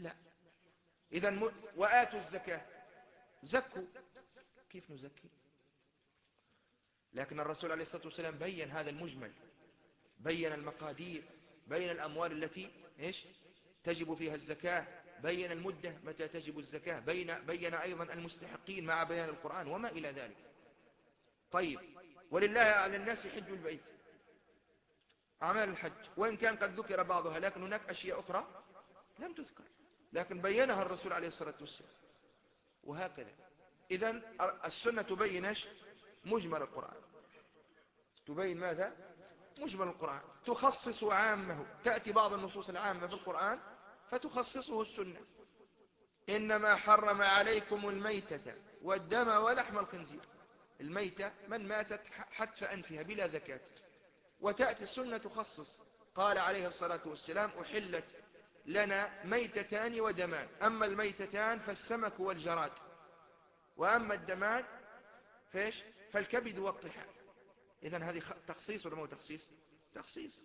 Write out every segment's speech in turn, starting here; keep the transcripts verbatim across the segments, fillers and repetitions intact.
لا. إذا م... وآتوا الزكاة، زكوا، كيف نزكي؟ لكن الرسول عليه الصلاة والسلام بين هذا المجمل، بين المقادير، بين الأموال التي إيش تجب فيها الزكاة، بين المدة متى تجب الزكاة، بين بين أيضا المستحقين مع بيان القرآن وما إلى ذلك. طيب، ولله على الناس حج البيت، أعمال الحج، وإن كان قد ذكر بعضها لكن هناك أشياء أخرى لم تذكر، لكن بينها الرسول عليه الصلاة والسلام. وهكذا. إذن السنة تبين مجمل القرآن، تبين ماذا؟ مجمل القرآن، تخصص عامه، تأتي بعض النصوص العامة في القرآن فتخصصه السنة. إنما حرم عليكم الميتة والدم ولحم الخنزير. الميتة من ماتت حتف أنفها بلا ذكاة، وتأتي السنة تخصص، قال عليه الصلاة والسلام أحلت لنا ميتتان ودمان، أما الميتتان فالسمك والجراد، وأما الدمان فيش فالكبد والطحال. إذن هذه تخصيص ولا مو تخصيص؟ تخصيص.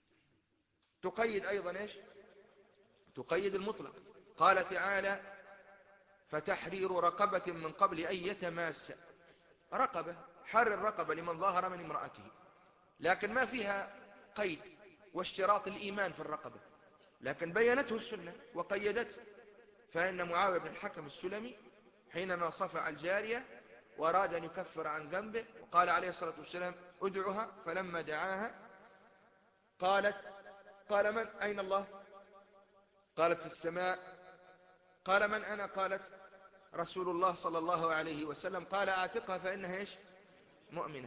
تقيد أيضا إيش؟ تقيد المطلق، قال تعالى فتحرير رقبة من قبل أن يتماس. رقبة، حر الرقبة لمن ظاهر من امرأته، لكن ما فيها قيد واشتراط الإيمان في الرقبة، لكن بينته السنة وقيدته. فإن معاوية بن الحكم السلمي حينما صفع الجارية وأراد أن يكفر عن ذنبه، وقال عليه الصلاة والسلام ادعها، فلما دعاها قالت قال من أين الله؟ قالت في السماء. قال من أنا؟ قالت رسول الله صلى الله عليه وسلم. قال اعتقها فإنها إيش؟ مؤمنة.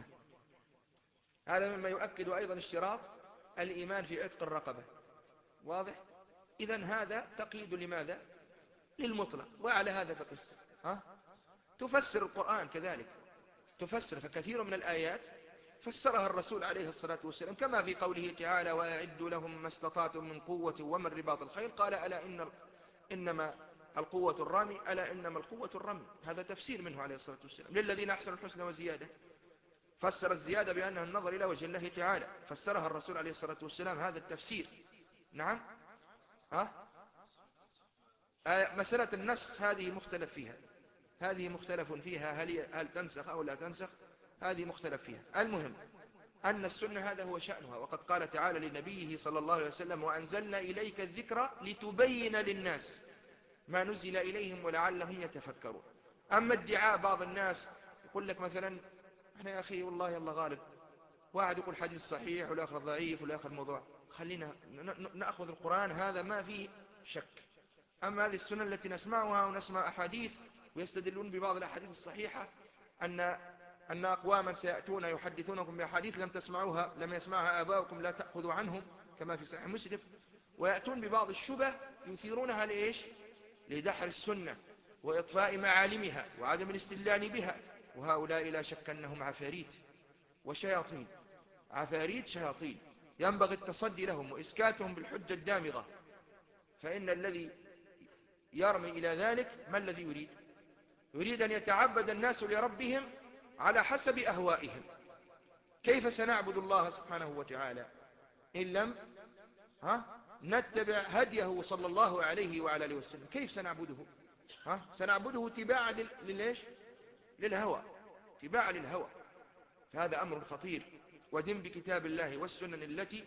هذا مما يؤكد أيضا اشتراط الإيمان في عتق الرقبة. واضح؟ إذن هذا تقييد لماذا؟ للمطلق. وعلى هذا فقس. ها؟ تفسر القرآن كذلك، تفسر، فكثير من الآيات فسرها الرسول عليه الصلاة والسلام، كما في قوله تعالى وأعدوا لهم ما استطعتم من قوة ومن رباط الخيل، قال ألا إن إنما القوة الرمي، ألا إنما القوة الرمي. هذا تفسير منه عليه الصلاة والسلام. للذين أحسنوا الحسنى وزيادة، فسر الزيادة بأنها النظر إلى وجه الله تعالى، فسرها الرسول عليه الصلاة والسلام، هذا التفسير. نعم. ها؟ آه مسألة النسخ هذه مختلف فيها، هذه مختلف فيها، هل, هل تنسخ أو لا تنسخ، هذه مختلف فيها. المهم أن السنة هذا هو شأنها، وقد قال تعالى لنبيه صلى الله عليه وسلم وأنزلنا إليك الذكر لتبين للناس ما نزل إليهم ولعلهم يتفكرون. أما ادعاء بعض الناس يقول لك مثلا احنا يا أخي والله الله غالب، واحد يقول حديث صحيح والآخر ضعيف والآخر موضوع، خلينا نأخذ القرآن هذا ما فيه شك. أما هذه السنة التي نسمعها ونسمع أحاديث ويستدلون ببعض الأحاديث الصحيحة أن أن أقواما سيأتون يحدثونكم بأحاديث لم تسمعوها، لم يسمعها آباؤكم لا تأخذوا عنهم، كما في صحيح مسلم، ويأتون ببعض الشبه يثيرونها لإيش؟ لدحر السنة وإطفاء معالمها وعدم الاستدلال بها. وهؤلاء لا شك أنهم عفاريت وشياطين، عفاريت شياطين، ينبغي التصدي لهم وإسكاتهم بالحجة الدامغة. فإن الذي يرمي إلى ذلك ما الذي يريد؟ يريد أن يتعبد الناس لربهم على حسب أهوائهم. كيف سنعبد الله سبحانه وتعالى إن لم ها نتبع هديه صلى الله عليه وعلى آله وسلم؟ كيف سنعبده؟ ها؟ سنعبده تباعا للإيش؟ للهوى، تباعا للهوى. فهذا أمر خطير. ودم بكتاب الله والسنن التي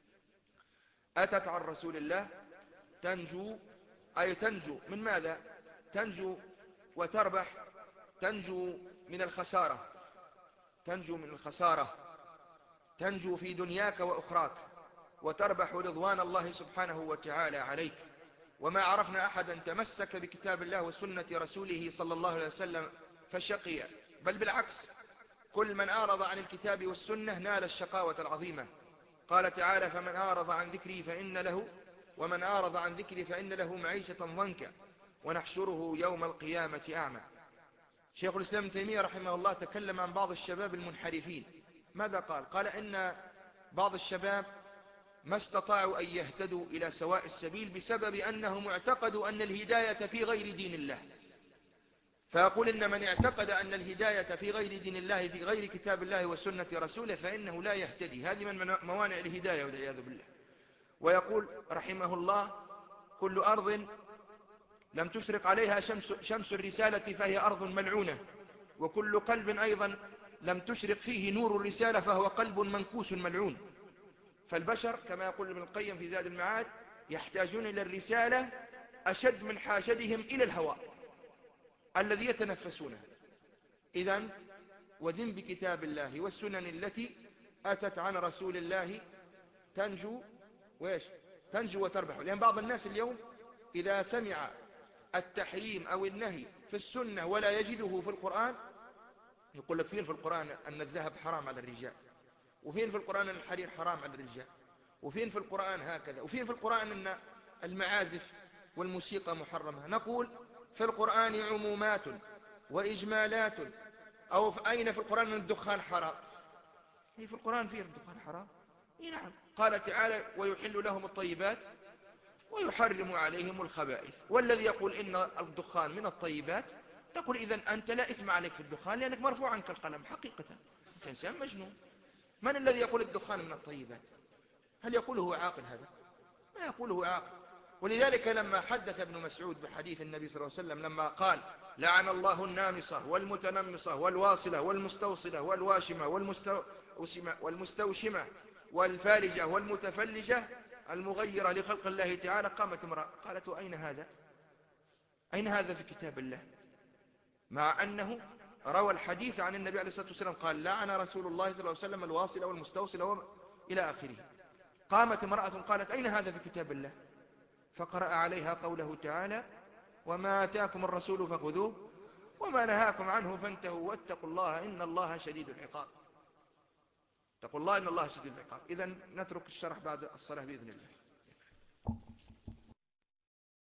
أتت عن رسول الله تنجو، أي تنجو من ماذا؟ تنجو وتربح، تنجو من الخسارة، تنجو من الخسارة، تنجو في دنياك وأخراك، وتربح رضوان الله سبحانه وتعالى عليك. وما عرفنا أحدا تمسك بكتاب الله وسنة رسوله صلى الله عليه وسلم فشقي، بل بالعكس، كل من أعرض عن الكتاب والسنة نال الشقاوة العظيمة. قال تعالى فمن أعرض عن ذكري فإن له ومن أعرض عن ذكري فإن له معيشة ضنكا ونحشره يوم القيامة أعمى. شيخ الإسلام ابن تيمية رحمه الله تكلم عن بعض الشباب المنحرفين. ماذا قال؟ قال إن بعض الشباب ما استطاعوا أن يهتدوا إلى سواء السبيل بسبب أنهم اعتقدوا أن الهداية في غير دين الله. فأقول إن من اعتقد أن الهداية في غير دين الله، في غير كتاب الله وسنة رسوله، فإنه لا يهتدي. هذه من موانع الهداية والعياذ بالله. ويقول رحمه الله كل أرض لم تشرق عليها شمس, شمس الرسالة فهي أرض ملعونة، وكل قلب أيضا لم تشرق فيه نور الرسالة فهو قلب منكوس ملعون. فالبشر كما يقول ابن القيم في زاد المعاد يحتاجون إلى الرسالة أشد من حاجتهم إلى الهواء الذي يتنفسونه. إذن ودن بكتاب الله والسنن التي أتت عن رسول الله تنجو وإيش تنجو وتربح. لأن بعض الناس اليوم إذا سمع التحريم أو النهي في السنة ولا يجده في القرآن يقول لك فين في القرآن أن الذهب حرام على الرجال، وفين في القرآن أن الحرير حرام على الرجال، وفين في القرآن هكذا، وفين في القرآن أن المعازف والموسيقى محرمة. نقول في القرآن عمومات وإجمالات، أو في أين في القرآن أن الدخان حرام؟ هي في القرآن فيه الدخان حرام؟ إيه نعم، قال تعالى ويحل لهم الطيبات ويحرم عليهم الخبائث. والذي يقول إن الدخان من الطيبات تقول إذن أنت لا إثم عليك في الدخان لأنك مرفوع عنك القلم حقيقة، أنت إنسان مجنون. من الذي يقول الدخان من الطيبات؟ هل يقوله عاقل؟ هذا ما يقوله عاقل. ولذلك لما حدث ابن مسعود بحديث النبي صلى الله عليه وسلم لما قال لعن الله النامصة والمتنمصة والواصلة والمستوصلة والواشمة والمستوشمة, والمستوشمة والفالجة والمتفلجة المغيرة لخلق الله تعالى، قامت امرأة قالت أين هذا؟ أين هذا في كتاب الله؟ مع أنه روى الحديث عن النبي عليه الصلاة والسلام قال لعن رسول الله صلى الله عليه وسلم الواصلة والمستوصلة إلى آخره. قامت امرأة قالت أين هذا في كتاب الله؟ فقرأ عليها قوله تعالى وما آتاكم الرسول فخذوه وما نهاكم عنه فانتهوا واتقوا الله إن الله شديد العقاب. اتقوا الله إن الله شديد العقاب. إذن نترك الشرح بعد الصلاة بإذن الله.